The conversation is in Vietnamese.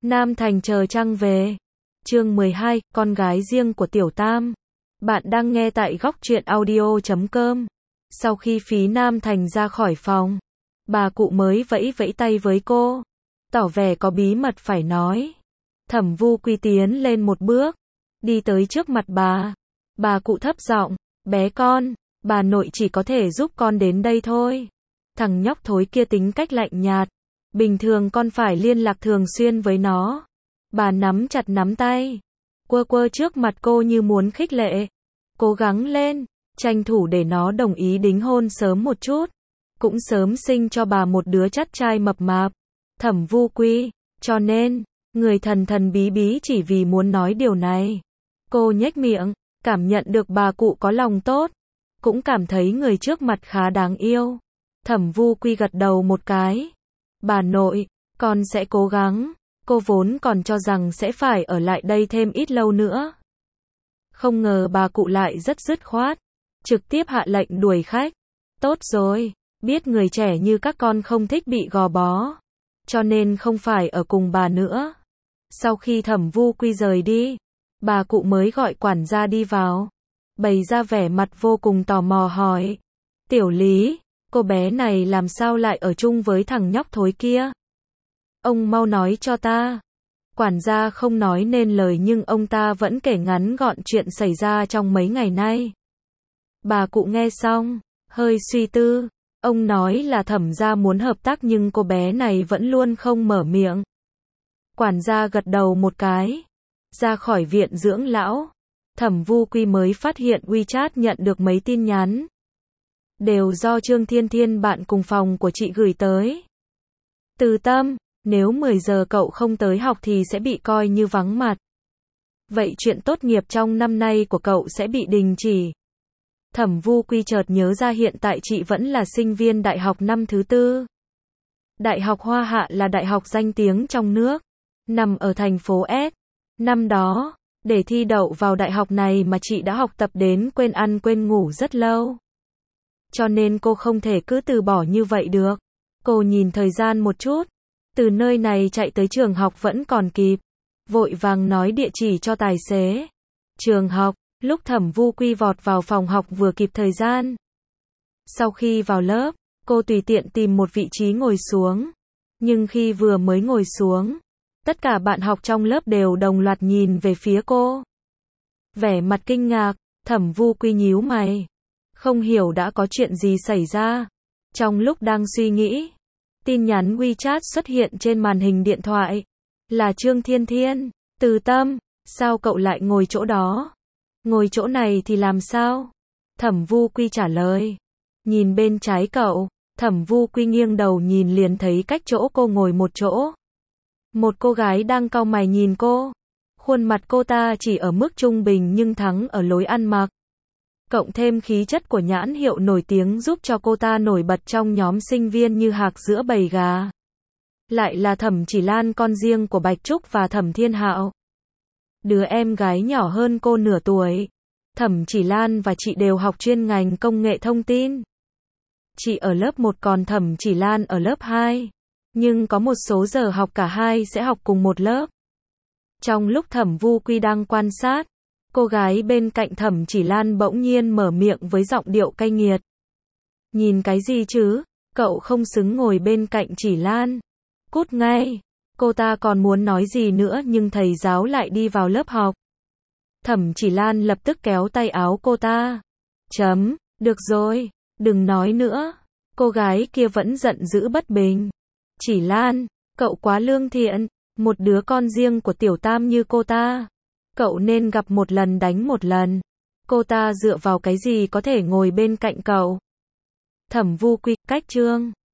Nam Thành chờ trăng về. Chương 12, con gái riêng của Tiểu Tam. Bạn đang nghe tại góc truyện audio.com. Sau khi Phí Nam Thành ra khỏi phòng, bà cụ mới vẫy vẫy tay với cô, tỏ vẻ có bí mật phải nói. Thẩm Vu Quy tiến lên một bước, đi tới trước mặt bà. Bà cụ thấp giọng, bé con, bà nội chỉ có thể giúp con đến đây thôi. Thằng nhóc thối kia tính cách lạnh nhạt, bình thường con phải liên lạc thường xuyên với nó. Bà nắm chặt nắm tay, quơ quơ trước mặt cô như muốn khích lệ. Cố gắng lên, tranh thủ để nó đồng ý đính hôn sớm một chút, cũng sớm sinh cho bà một đứa chắt trai mập mạp. Thẩm Vu Quy, cho nên, người thần thần bí bí chỉ vì muốn nói điều này. Cô nhếch miệng, cảm nhận được bà cụ có lòng tốt, cũng cảm thấy người trước mặt khá đáng yêu. Thẩm Vu Quy gật đầu một cái. Bà nội, con sẽ cố gắng. Cô vốn còn cho rằng sẽ phải ở lại đây thêm ít lâu nữa. Không ngờ bà cụ lại rất dứt khoát, trực tiếp hạ lệnh đuổi khách. Tốt rồi, biết người trẻ như các con không thích bị gò bó, cho nên không phải ở cùng bà nữa. Sau khi Thẩm Vu Quy rời đi, bà cụ mới gọi quản gia đi vào, bày ra vẻ mặt vô cùng tò mò hỏi. Tiểu Lý, cô bé này làm sao lại ở chung với thằng nhóc thối kia? Ông mau nói cho ta. Quản gia không nói nên lời nhưng ông ta vẫn kể ngắn gọn chuyện xảy ra trong mấy ngày nay. Bà cụ nghe xong, hơi suy tư. Ông nói là Thẩm gia muốn hợp tác nhưng cô bé này vẫn luôn không mở miệng. Quản gia gật đầu một cái. Ra khỏi viện dưỡng lão, Thẩm Vu Quy mới phát hiện WeChat nhận được mấy tin nhắn. Đều do Trương Thiên Thiên bạn cùng phòng của chị gửi tới. Từ Tâm, nếu 10 giờ cậu không tới học thì sẽ bị coi như vắng mặt. Vậy chuyện tốt nghiệp trong năm nay của cậu sẽ bị đình chỉ. Thẩm Vu Quy chợt nhớ ra hiện tại chị vẫn là sinh viên đại học năm thứ 4. Đại học Hoa Hạ là đại học danh tiếng trong nước, nằm ở thành phố S. Năm đó, để thi đậu vào đại học này mà chị đã học tập đến quên ăn quên ngủ rất lâu. Cho nên cô không thể cứ từ bỏ như vậy được. Cô nhìn thời gian một chút, từ nơi này chạy tới trường học vẫn còn kịp. Vội vàng nói địa chỉ cho tài xế. Trường học, lúc Thẩm Vu Quy vọt vào phòng học vừa kịp thời gian. Sau khi vào lớp, cô tùy tiện tìm một vị trí ngồi xuống. Nhưng khi vừa mới ngồi xuống, tất cả bạn học trong lớp đều đồng loạt nhìn về phía cô. Vẻ mặt kinh ngạc, Thẩm Vu Quy nhíu mày. Không hiểu đã có chuyện gì xảy ra. Trong lúc đang suy nghĩ, tin nhắn WeChat xuất hiện trên màn hình điện thoại. Là Trương Thiên Thiên. Từ Tâm, sao cậu lại ngồi chỗ đó? Ngồi chỗ này thì làm sao? Thẩm Vu Quy trả lời. Nhìn bên trái cậu. Thẩm Vu Quy nghiêng đầu nhìn liền thấy cách chỗ cô ngồi một chỗ. Một cô gái đang cau mày nhìn cô. Khuôn mặt cô ta chỉ ở mức trung bình nhưng thắng ở lối ăn mặc. Cộng thêm khí chất của nhãn hiệu nổi tiếng giúp cho cô ta nổi bật trong nhóm sinh viên như hạc giữa bầy gà. Lại là Thẩm Chỉ Lan, con riêng của Bạch Trúc và Thẩm Thiên Hạo. Đứa em gái nhỏ hơn cô nửa tuổi. Thẩm Chỉ Lan và chị đều học chuyên ngành công nghệ thông tin. Chị ở lớp 1 còn Thẩm Chỉ Lan ở lớp 2. Nhưng có một số giờ học cả hai sẽ học cùng một lớp. Trong lúc Thẩm Vu Quy đang quan sát, cô gái bên cạnh Thẩm Chỉ Lan bỗng nhiên mở miệng với giọng điệu cay nghiệt. Nhìn cái gì chứ, cậu không xứng ngồi bên cạnh Chỉ Lan. Cút ngay. Cô ta còn muốn nói gì nữa nhưng thầy giáo lại đi vào lớp học. Thẩm Chỉ Lan lập tức kéo tay áo cô ta. Được rồi, đừng nói nữa. Cô gái kia vẫn giận dữ bất bình. Chỉ Lan, cậu quá lương thiện. Một đứa con riêng của Tiểu Tam như cô ta, cậu nên gặp một lần đánh một lần. Cô ta dựa vào cái gì có thể ngồi bên cạnh cậu? Thẩm Vu Quy, cách Trương